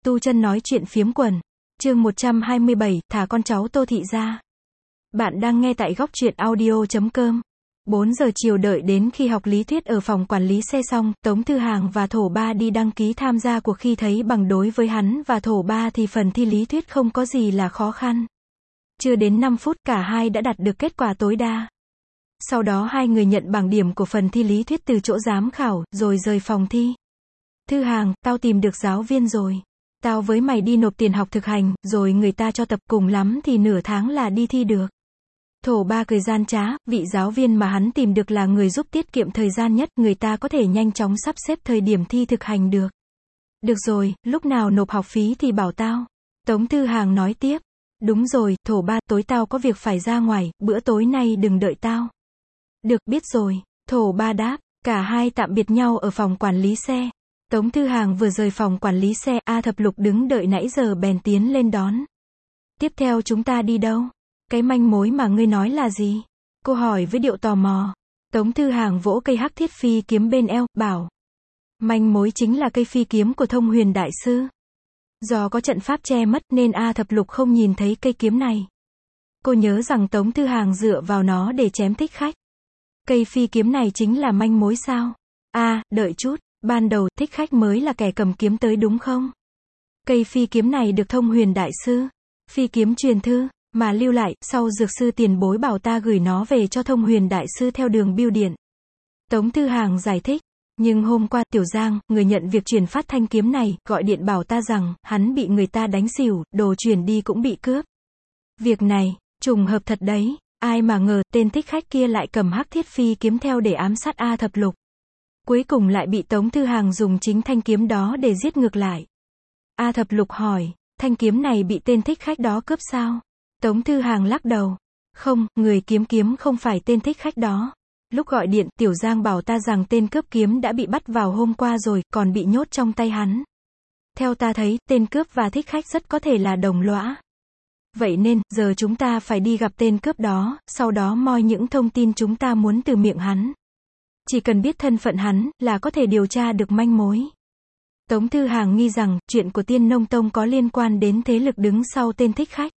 Tu Chân nói chuyện phiếm quần. Chương 127, thả con cháu Tô Thị ra. Bạn đang nghe tại góc truyện audio.com. 4 giờ chiều đợi đến khi học lý thuyết ở phòng quản lý xe xong, Tống Thư Hàng và Thổ Ba đi đăng ký tham gia cuộc thi thấy bằng đối với hắn và Thổ Ba thì phần thi lý thuyết không có gì là khó khăn. Chưa đến 5 phút cả hai đã đạt được kết quả tối đa. Sau đó hai người nhận bảng điểm của phần thi lý thuyết từ chỗ giám khảo, rồi rời phòng thi. Thư Hàng, tao tìm được giáo viên rồi. Tao với mày đi nộp tiền học thực hành, rồi người ta cho tập cùng lắm thì nửa tháng là đi thi được. Thổ Ba cười gian trá, vị giáo viên mà hắn tìm được là người giúp tiết kiệm thời gian nhất, người ta có thể nhanh chóng sắp xếp thời điểm thi thực hành được. Được rồi, lúc nào nộp học phí thì bảo tao. Tống Thư Hàng nói tiếp. Đúng rồi, Thổ Ba, tối tao có việc phải ra ngoài, bữa tối nay đừng đợi tao. Được, biết rồi. Thổ Ba đáp, cả hai tạm biệt nhau ở phòng quản lý xe. Tống Thư Hàng vừa rời phòng quản lý xe, A Thập Lục đứng đợi nãy giờ bèn tiến lên đón. Tiếp theo chúng ta đi đâu? Cái manh mối mà ngươi nói là gì? Cô hỏi với điệu tò mò. Tống Thư Hàng vỗ cây hắc thiết phi kiếm bên eo, bảo. Manh mối chính là cây phi kiếm của Thông Huyền Đại Sư. Do có trận pháp che mất nên A Thập Lục không nhìn thấy cây kiếm này. Cô nhớ rằng Tống Thư Hàng dựa vào nó để chém thích khách. Cây phi kiếm này chính là manh mối sao? Đợi chút. Ban đầu, thích khách mới là kẻ cầm kiếm tới đúng không? Cây phi kiếm này được Thông Huyền Đại Sư, phi kiếm truyền thư, mà lưu lại, sau dược sư tiền bối bảo ta gửi nó về cho Thông Huyền Đại Sư theo đường bưu điện. Tống Thư Hàng giải thích. Nhưng hôm qua, Tiểu Giang, người nhận việc truyền phát thanh kiếm này, gọi điện bảo ta rằng, hắn bị người ta đánh xỉu, đồ chuyển đi cũng bị cướp. Việc này, trùng hợp thật đấy, ai mà ngờ, tên thích khách kia lại cầm hắc thiết phi kiếm theo để ám sát A Thập Lục. Cuối cùng lại bị Tống Thư Hàng dùng chính thanh kiếm đó để giết ngược lại. A Thập Lục hỏi, thanh kiếm này bị tên thích khách đó cướp sao? Tống Thư Hàng lắc đầu. Không, người kiếm không phải tên thích khách đó. Lúc gọi điện, Tiểu Giang bảo ta rằng tên cướp kiếm đã bị bắt vào hôm qua rồi, còn bị nhốt trong tay hắn. Theo ta thấy, tên cướp và thích khách rất có thể là đồng lõa. Vậy nên, giờ chúng ta phải đi gặp tên cướp đó, sau đó moi những thông tin chúng ta muốn từ miệng hắn. Chỉ cần biết thân phận hắn, là có thể điều tra được manh mối. Tống Thư Hàng nghi rằng, chuyện của Tiên Nông Tông có liên quan đến thế lực đứng sau tên thích khách.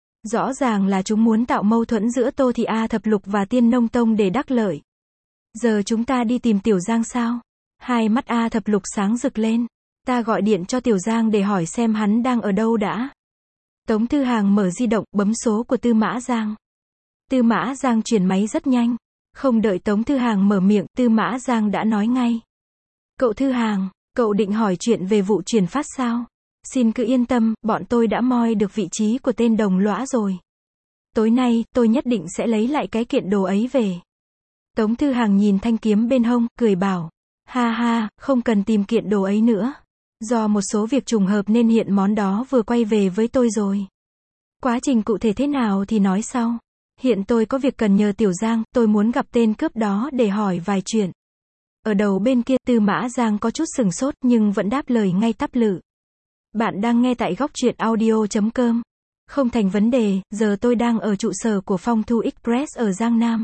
Rõ ràng là chúng muốn tạo mâu thuẫn giữa Tô Thị, A Thập Lục và Tiên Nông Tông để đắc lợi. Giờ chúng ta đi tìm Tiểu Giang sao? Hai mắt A Thập Lục sáng rực lên. Ta gọi điện cho Tiểu Giang để hỏi xem hắn đang ở đâu đã. Tống Thư Hàng mở di động, bấm số của Tư Mã Giang. Tư Mã Giang chuyển máy rất nhanh. Không đợi Tống Thư Hàng mở miệng, Tư Mã Giang đã nói ngay. Cậu Thư Hàng, cậu định hỏi chuyện về vụ truyền phát sao? Xin cứ yên tâm, bọn tôi đã moi được vị trí của tên đồng lõa rồi. Tối nay, tôi nhất định sẽ lấy lại cái kiện đồ ấy về. Tống Thư Hàng nhìn thanh kiếm bên hông, cười bảo. Ha ha, không cần tìm kiện đồ ấy nữa. Do một số việc trùng hợp nên hiện món đó vừa quay về với tôi rồi. Quá trình cụ thể thế nào thì nói sau. Hiện tôi có việc cần nhờ Tiểu Giang, tôi muốn gặp tên cướp đó để hỏi vài chuyện. Ở đầu bên kia, Tư Mã Giang có chút sừng sốt nhưng vẫn đáp lời ngay tắp lự. Bạn đang nghe tại góc truyện audio.com. Không thành vấn đề, giờ tôi đang ở trụ sở của Phong Thu Express ở Giang Nam.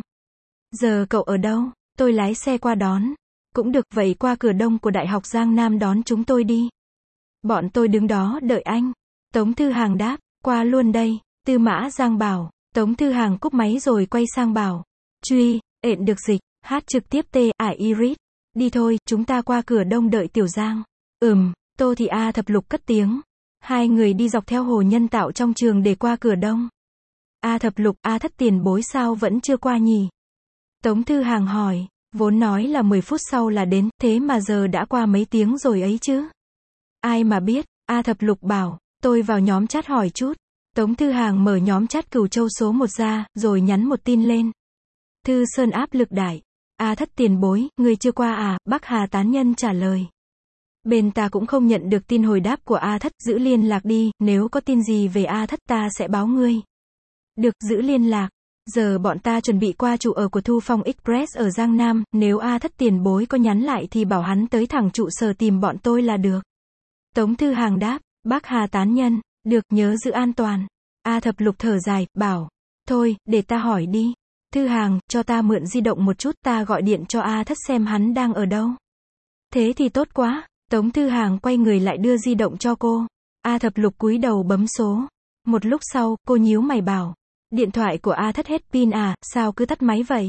Giờ cậu ở đâu? Tôi lái xe qua đón. Cũng được, vậy qua cửa đông của Đại học Giang Nam đón chúng tôi đi. Bọn tôi đứng đó đợi anh. Tống Thư Hàng đáp, qua luôn đây. Tư Mã Giang bảo. Tống Thư Hàng cúp máy rồi quay sang bảo. Truy, ện được dịch, hát trực tiếp Iris. Đi thôi, chúng ta qua cửa đông đợi Tiểu Giang. Tô Thị, A Thập Lục cất tiếng. Hai người đi dọc theo hồ nhân tạo trong trường để qua cửa đông. A Thập Lục, A Thất tiền bối sao vẫn chưa qua nhỉ? Tống Thư Hàng hỏi, vốn nói là 10 phút sau là đến, thế mà giờ đã qua mấy tiếng rồi ấy chứ? Ai mà biết, A Thập Lục bảo, tôi vào nhóm chat hỏi chút. Tống Thư Hàng mở nhóm chat Cửu Châu số 1 ra, rồi nhắn một tin lên. Thư Sơn áp lực đại. A Thất tiền bối, người chưa qua à? Bắc Hà tán nhân trả lời. Bên ta cũng không nhận được tin hồi đáp của A Thất, giữ liên lạc đi, nếu có tin gì về A Thất ta sẽ báo ngươi. Được, giữ liên lạc. Giờ bọn ta chuẩn bị qua trụ ở của Thu Phong Express ở Giang Nam, nếu A Thất tiền bối có nhắn lại thì bảo hắn tới thẳng trụ sở tìm bọn tôi là được. Tống Thư Hàng đáp, Bắc Hà tán nhân, được, nhớ giữ an toàn. A Thập Lục thở dài, bảo, thôi, để ta hỏi đi. Thư Hàng, cho ta mượn di động một chút, ta gọi điện cho A Thất xem hắn đang ở đâu. Thế thì tốt quá. Tống Thư Hàng quay người lại đưa di động cho cô. A Thập Lục cúi đầu bấm số. Một lúc sau, cô nhíu mày bảo. Điện thoại của A Thất hết pin à, sao cứ tắt máy vậy?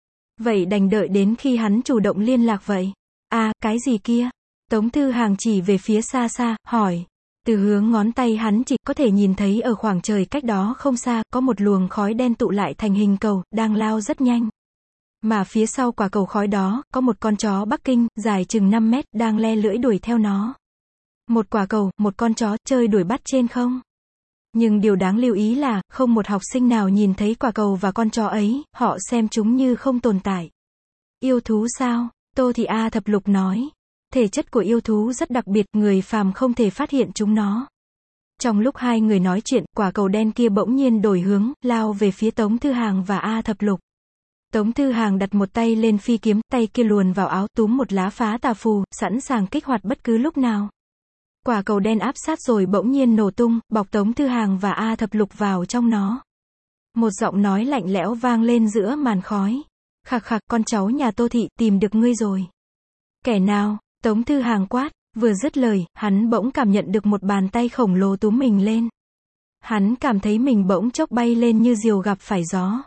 Vậy đành đợi đến khi hắn chủ động liên lạc vậy. À, cái gì kia? Tống Thư Hàng chỉ về phía xa xa, hỏi. Từ hướng ngón tay hắn chỉ có thể nhìn thấy ở khoảng trời cách đó không xa, có một luồng khói đen tụ lại thành hình cầu, đang lao rất nhanh. Mà phía sau quả cầu khói đó, có một con chó Bắc Kinh, dài chừng 5 mét, đang le lưỡi đuổi theo nó. Một quả cầu, một con chó, chơi đuổi bắt trên không. Nhưng điều đáng lưu ý là, không một học sinh nào nhìn thấy quả cầu và con chó ấy, họ xem chúng như không tồn tại. Yêu thú sao? Tô Thị A Thập Lục nói. Thể chất của yêu thú rất đặc biệt, người phàm không thể phát hiện chúng nó. Trong lúc hai người nói chuyện, quả cầu đen kia bỗng nhiên đổi hướng, lao về phía Tống Thư Hàng và A Thập Lục. Tống Thư Hàng đặt một tay lên phi kiếm, tay kia luồn vào áo, túm một lá phá tà phù, sẵn sàng kích hoạt bất cứ lúc nào. Quả cầu đen áp sát rồi bỗng nhiên nổ tung, bọc Tống Thư Hàng và A Thập Lục vào trong nó. Một giọng nói lạnh lẽo vang lên giữa màn khói. Khạc khạc, con cháu nhà Tô Thị, tìm được ngươi rồi. Kẻ nào? Tống Thư Hàng quát, vừa dứt lời, hắn bỗng cảm nhận được một bàn tay khổng lồ túm mình lên. Hắn cảm thấy mình bỗng chốc bay lên như diều gặp phải gió.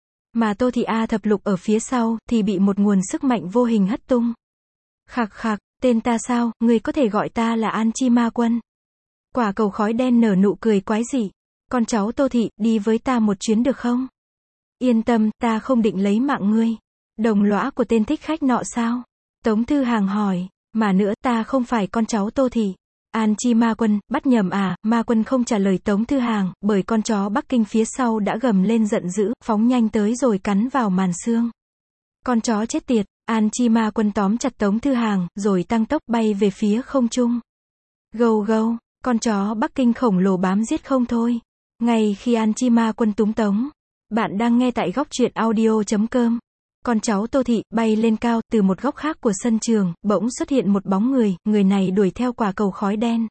Mà Tô Thị A Thập Lục ở phía sau, thì bị một nguồn sức mạnh vô hình hất tung. Khạc khạc, tên ta sao, ngươi có thể gọi ta là An Chi Ma Quân. Quả cầu khói đen nở nụ cười quái dị. Con cháu Tô Thị, đi với ta một chuyến được không? Yên tâm, ta không định lấy mạng ngươi. Đồng lõa của tên thích khách nọ sao? Tống Thư Hàng hỏi. Mà nữa, ta không phải con cháu Tô Thị. An Chi Ma Quân, bắt nhầm à? Ma Quân không trả lời Tống Thư Hàng, bởi con chó Bắc Kinh phía sau đã gầm lên giận dữ, phóng nhanh tới rồi cắn vào màn xương. Con chó chết tiệt. An Chi Ma Quân tóm chặt Tống Thư Hàng, rồi tăng tốc bay về phía không trung. Gâu gâu, con chó Bắc Kinh khổng lồ bám giết không thôi. Ngay khi An Chi Ma Quân túm Tống. Bạn đang nghe tại góc truyện audio.com. Con cháu Tô Thị bay lên cao, từ một góc khác của sân trường, bỗng xuất hiện một bóng người, người này đuổi theo quả cầu khói đen.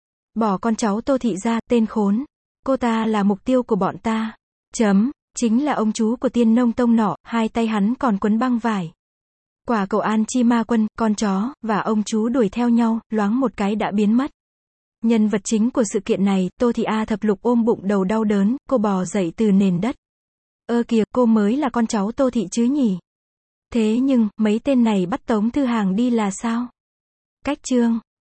Bỏ con cháu Tô Thị ra, tên khốn. Cô ta là mục tiêu của bọn ta. Chính là ông chú của Tiên Nông Tông nọ, hai tay hắn còn quấn băng vải. Quả cầu An Chi Ma Quân, con chó, và ông chú đuổi theo nhau, loáng một cái đã biến mất. Nhân vật chính của sự kiện này, Tô Thị A Thập Lục ôm bụng đầu đau đớn, cô bò dậy từ nền đất. Ơ kìa, cô mới là con cháu Tô Thị chứ nhỉ? Thế nhưng, mấy tên này bắt Tống Thư Hàng đi là sao? Cách chương